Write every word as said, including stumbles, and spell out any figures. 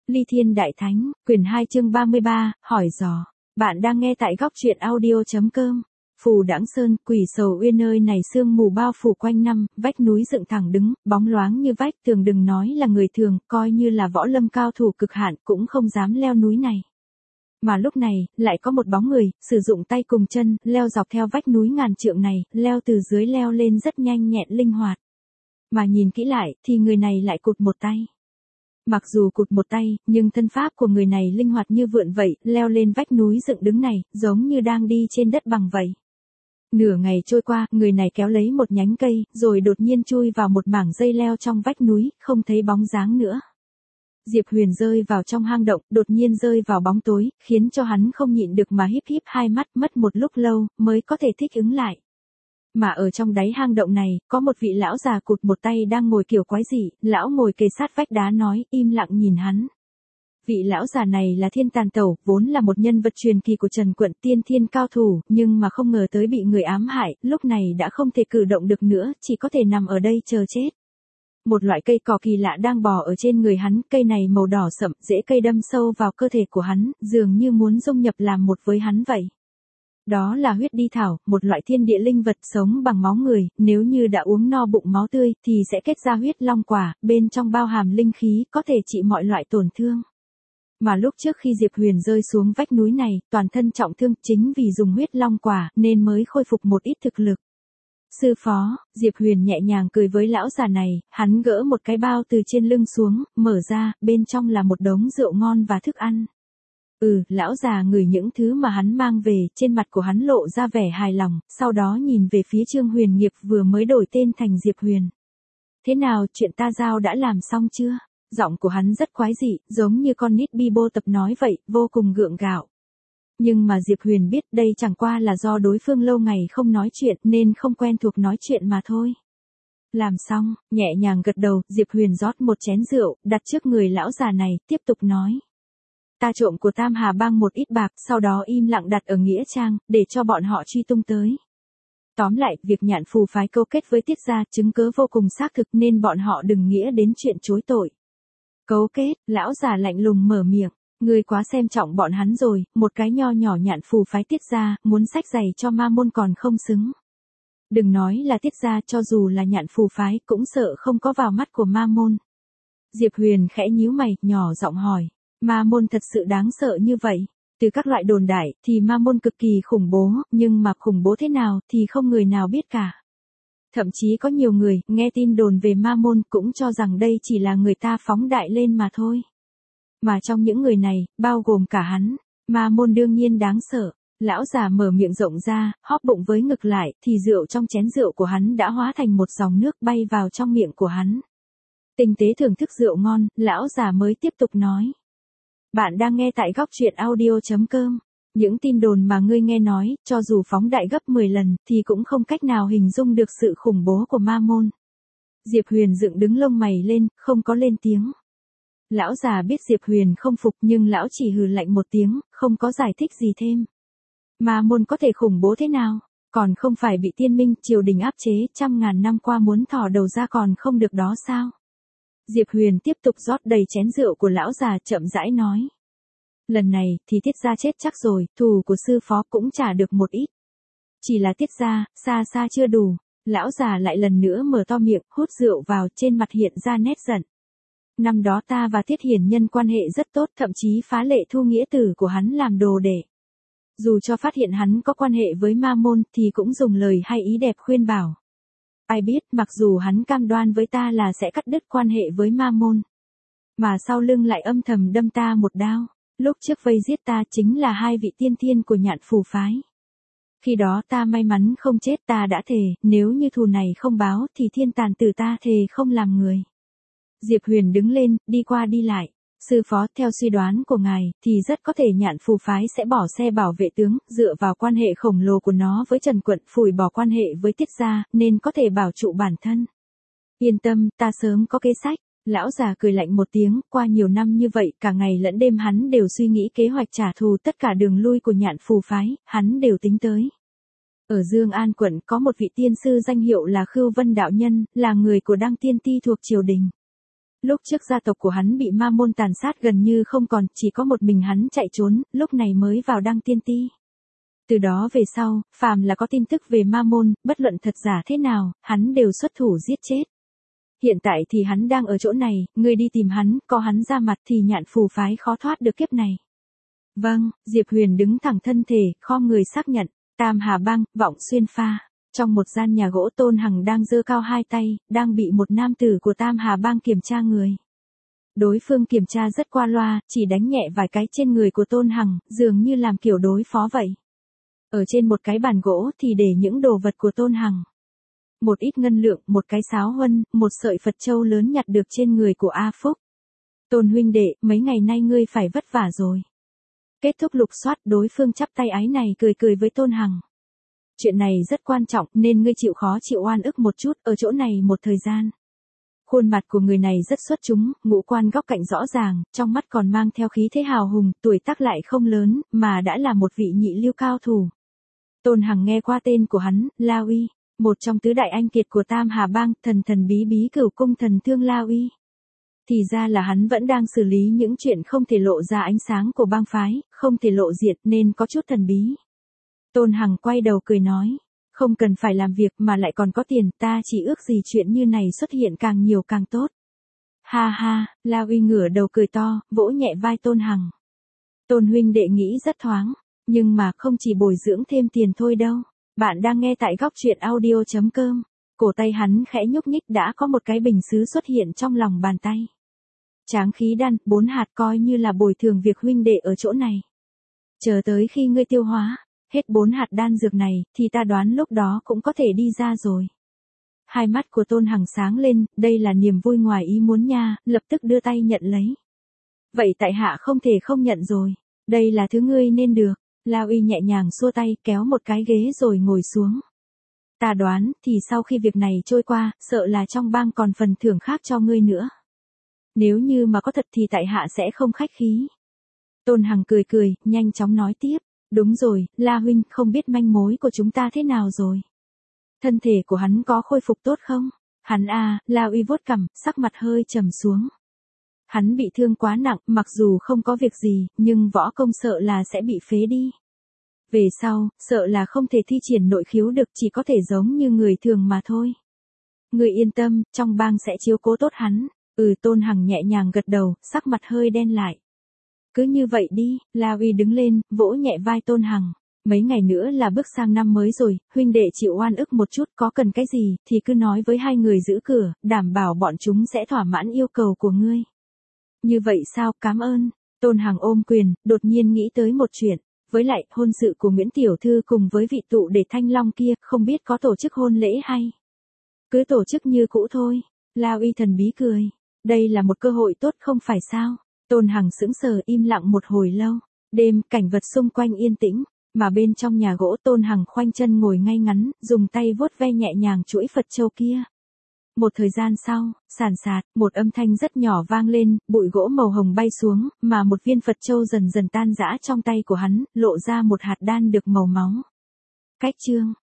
Ly Thiên Đại Thánh, quyển hai chương ba mươi ba, hỏi dò. Bạn đang nghe tại góc truyện audio.com. Phù Đãng Sơn, Quỷ Sầu Uyên nơi này sương mù bao phủ quanh năm, vách núi dựng thẳng đứng, bóng loáng như vách tường, đừng nói là người thường, coi như là võ lâm cao thủ cực hạn cũng không dám leo núi này. Mà lúc này, lại có một bóng người, sử dụng tay cùng chân, leo dọc theo vách núi ngàn trượng này, leo từ dưới leo lên rất nhanh nhẹn linh hoạt. Mà nhìn kỹ lại, thì người này lại cụt một tay. Mặc dù cụt một tay, nhưng thân pháp của người này linh hoạt như vượn vậy, leo lên vách núi dựng đứng này, giống như đang đi trên đất bằng vậy. Nửa ngày trôi qua, người này kéo lấy một nhánh cây, rồi đột nhiên chui vào một mảng dây leo trong vách núi, không thấy bóng dáng nữa. Diệp Huyền rơi vào trong hang động, đột nhiên rơi vào bóng tối, khiến cho hắn không nhịn được mà híp híp hai mắt, mất một lúc lâu, mới có thể thích ứng lại. Mà ở trong đáy hang động này, có một vị lão già cụt một tay đang ngồi kiểu quái dị, lão ngồi kề sát vách đá nói, im lặng nhìn hắn. Vị lão già này là Thiên Tàn Tẩu, vốn là một nhân vật truyền kỳ của Trần Quận, tiên thiên cao thủ, nhưng mà không ngờ tới bị người ám hại, lúc này đã không thể cử động được nữa, chỉ có thể nằm ở đây chờ chết. Một loại cây cỏ kỳ lạ đang bò ở trên người hắn, cây này màu đỏ sậm, rễ cây đâm sâu vào cơ thể của hắn, dường như muốn dung nhập làm một với hắn vậy. Đó là huyết đi thảo, một loại thiên địa linh vật sống bằng máu người, nếu như đã uống no bụng máu tươi, thì sẽ kết ra huyết long quả, bên trong bao hàm linh khí, có thể trị mọi loại tổn thương. Mà lúc trước khi Diệp Huyền rơi xuống vách núi này, toàn thân trọng thương, chính vì dùng huyết long quả, nên mới khôi phục một ít thực lực. Sư phó, Diệp Huyền nhẹ nhàng cười với lão già này, hắn gỡ một cái bao từ trên lưng xuống, mở ra, bên trong là một đống rượu ngon và thức ăn. Ừ, lão già ngửi những thứ mà hắn mang về, trên mặt của hắn lộ ra vẻ hài lòng, sau đó nhìn về phía Trương Huyền Nghiệp vừa mới đổi tên thành Diệp Huyền. Thế nào, chuyện ta giao đã làm xong chưa? Giọng của hắn rất quái dị, giống như con nít bi bô tập nói vậy, vô cùng gượng gạo. Nhưng mà Diệp Huyền biết đây chẳng qua là do đối phương lâu ngày không nói chuyện nên không quen thuộc nói chuyện mà thôi. Làm xong, nhẹ nhàng gật đầu, Diệp Huyền rót một chén rượu, đặt trước người lão già này, tiếp tục nói. Ta trộm của Tam Hà Bang một ít bạc, sau đó im lặng đặt ở Nghĩa Trang, để cho bọn họ truy tung tới. Tóm lại, việc Nhạn Phù phái câu kết với Tiết gia, chứng cớ vô cùng xác thực nên bọn họ đừng nghĩa đến chuyện chối tội. Cấu kết, lão già lạnh lùng mở miệng, ngươi quá xem trọng bọn hắn rồi, một cái nho nhỏ Nhạn Phù phái Tiết gia, muốn xách giày cho ma môn còn không xứng. Đừng nói là Tiết gia, cho dù là Nhạn Phù phái cũng sợ không có vào mắt của ma môn. Diệp Huyền khẽ nhíu mày, nhỏ giọng hỏi. Ma môn thật sự đáng sợ như vậy. Từ các loại đồn đại thì ma môn cực kỳ khủng bố, nhưng mà khủng bố thế nào thì không người nào biết cả. Thậm chí có nhiều người nghe tin đồn về ma môn cũng cho rằng đây chỉ là người ta phóng đại lên mà thôi. Mà trong những người này, bao gồm cả hắn, ma môn đương nhiên đáng sợ. Lão già mở miệng rộng ra, hóp bụng với ngực lại, thì rượu trong chén rượu của hắn đã hóa thành một dòng nước bay vào trong miệng của hắn. Tinh tế thưởng thức rượu ngon, lão già mới tiếp tục nói. Bạn đang nghe tại góc truyện audio.com. Những tin đồn mà ngươi nghe nói, cho dù phóng đại gấp mười lần, thì cũng không cách nào hình dung được sự khủng bố của ma môn. Diệp Huyền dựng đứng lông mày lên, không có lên tiếng. Lão già biết Diệp Huyền không phục nhưng lão chỉ hừ lạnh một tiếng, không có giải thích gì thêm. Ma môn có thể khủng bố thế nào? Còn không phải bị tiên minh, triều đình áp chế, trăm ngàn năm qua muốn thò đầu ra còn không được đó sao? Diệp Huyền tiếp tục rót đầy chén rượu của lão già, chậm rãi nói. Lần này, thì Tiết gia chết chắc rồi, thù của sư phó cũng trả được một ít. Chỉ là Tiết gia, xa xa chưa đủ. Lão già lại lần nữa mở to miệng, hút rượu vào, trên mặt hiện ra nét giận. Năm đó ta và Tiết Hiền Nhân quan hệ rất tốt, thậm chí phá lệ thu nghĩa tử của hắn làm đồ đệ. Dù cho phát hiện hắn có quan hệ với ma môn thì cũng dùng lời hay ý đẹp khuyên bảo. Ai biết, mặc dù hắn cam đoan với ta là sẽ cắt đứt quan hệ với ma môn, mà sau lưng lại âm thầm đâm ta một đao. Lúc trước vây giết ta chính là hai vị tiên thiên của Nhạn Phù phái. Khi đó ta may mắn không chết, ta đã thề, nếu như thù này không báo thì thiên tàn tử ta thề không làm người. Diệp Huyền đứng lên, đi qua đi lại. Sư phó, theo suy đoán của ngài, thì rất có thể Nhạn Phù phái sẽ bỏ xe bảo vệ tướng, dựa vào quan hệ khổng lồ của nó với Trần Quận, phủi bỏ quan hệ với Tiết gia, nên có thể bảo trụ bản thân. Yên tâm, ta sớm có kế sách. Lão già cười lạnh một tiếng, qua nhiều năm như vậy, cả ngày lẫn đêm hắn đều suy nghĩ kế hoạch trả thù, tất cả đường lui của Nhạn Phù phái, hắn đều tính tới. Ở Dương An quận có một vị tiên sư danh hiệu là Khưu Vân đạo nhân, là người của Đăng Tiên Ti thuộc triều đình. Lúc trước gia tộc của hắn bị ma môn tàn sát gần như không còn, chỉ có một mình hắn chạy trốn, lúc này mới vào đăng tiên ti. Từ đó về sau, phàm là có tin tức về ma môn, bất luận thật giả thế nào, hắn đều xuất thủ giết chết. Hiện tại thì hắn đang ở chỗ này, ngươi đi tìm hắn, có hắn ra mặt thì nhạn phù phái khó thoát được kiếp này. Vâng, Diệp Huyền đứng thẳng thân thể, khom người xác nhận, Tam Hà Bang, Vọng Xuyên Pha. Trong một gian nhà gỗ Tôn Hằng đang giơ cao hai tay, đang bị một nam tử của Tam Hà Bang kiểm tra người. Đối phương kiểm tra rất qua loa, chỉ đánh nhẹ vài cái trên người của Tôn Hằng, dường như làm kiểu đối phó vậy. Ở trên một cái bàn gỗ thì để những đồ vật của Tôn Hằng. Một ít ngân lượng, một cái sáo huân, một sợi Phật châu lớn nhặt được trên người của A Phúc. Tôn huynh đệ, mấy ngày nay ngươi phải vất vả rồi. Kết thúc lục soát, đối phương chắp tay ái này cười cười với Tôn Hằng. Chuyện này rất quan trọng nên ngươi chịu khó chịu oan ức một chút ở chỗ này một thời gian. Khuôn mặt của người này rất xuất chúng, ngũ quan góc cạnh rõ ràng, trong mắt còn mang theo khí thế hào hùng, tuổi tác lại không lớn, mà đã là một vị nhị lưu cao thủ. Tôn Hằng nghe qua tên của hắn, La Uy, một trong tứ đại anh kiệt của Tam Hà Bang, thần thần bí bí cửu cung thần thương La Uy. Thì ra là hắn vẫn đang xử lý những chuyện không thể lộ ra ánh sáng của bang phái, không thể lộ diện nên có chút thần bí. Tôn Hằng quay đầu cười nói, không cần phải làm việc mà lại còn có tiền, ta chỉ ước gì chuyện như này xuất hiện càng nhiều càng tốt. Ha ha, La Uy ngửa đầu cười to, vỗ nhẹ vai Tôn Hằng. Tôn huynh đệ nghĩ rất thoáng, nhưng mà không chỉ bồi dưỡng thêm tiền thôi đâu. Bạn đang nghe tại góc truyện audio chấm com. Cổ tay hắn khẽ nhúc nhích, đã có một cái bình sứ xuất hiện trong lòng bàn tay. Tráng khí đan, bốn hạt coi như là bồi thường việc huynh đệ ở chỗ này. Chờ tới khi ngươi tiêu hóa hết bốn hạt đan dược này, thì ta đoán lúc đó cũng có thể đi ra rồi. Hai mắt của Tôn Hằng sáng lên, đây là niềm vui ngoài ý muốn nha, lập tức đưa tay nhận lấy. Vậy tại hạ không thể không nhận rồi, đây là thứ ngươi nên được. La Uy nhẹ nhàng xua tay, kéo một cái ghế rồi ngồi xuống. Ta đoán, thì sau khi việc này trôi qua, sợ là trong bang còn phần thưởng khác cho ngươi nữa. Nếu như mà có thật thì tại hạ sẽ không khách khí. Tôn Hằng cười cười, nhanh chóng nói tiếp. Đúng rồi, La huynh, không biết manh mối của chúng ta thế nào rồi? Thân thể của hắn có khôi phục tốt không? Hắn à, La Uy vuốt cằm, sắc mặt hơi trầm xuống. Hắn bị thương quá nặng, mặc dù không có việc gì, nhưng võ công sợ là sẽ bị phế đi. Về sau, sợ là không thể thi triển nội khiếu được, chỉ có thể giống như người thường mà thôi. Người yên tâm, trong bang sẽ chiếu cố tốt hắn. Ừ, Tôn Hằng nhẹ nhàng gật đầu, sắc mặt hơi đen lại. Cứ như vậy đi, La Uy đứng lên, vỗ nhẹ vai Tôn Hằng. Mấy ngày nữa là bước sang năm mới rồi, huynh đệ chịu oan ức một chút, có cần cái gì thì cứ nói với hai người giữ cửa, đảm bảo bọn chúng sẽ thỏa mãn yêu cầu của ngươi. Như vậy sao, cảm ơn. Tôn Hằng ôm quyền, đột nhiên nghĩ tới một chuyện. Với lại, hôn sự của Nguyễn Tiểu Thư cùng với vị tụ để Thanh Long kia, không biết có tổ chức hôn lễ hay. Cứ tổ chức như cũ thôi. La Uy thần bí cười. Đây là một cơ hội tốt không phải sao. Tôn Hằng sững sờ im lặng một hồi lâu. Đêm, cảnh vật xung quanh yên tĩnh. Mà bên trong nhà gỗ Tôn Hằng khoanh chân ngồi ngay ngắn, dùng tay vuốt ve nhẹ nhàng chuỗi Phật châu kia. Một thời gian sau, sàn sạt, một âm thanh rất nhỏ vang lên, bụi gỗ màu hồng bay xuống, mà một viên Phật châu dần dần tan rã trong tay của hắn, lộ ra một hạt đan được màu máu. Cách chương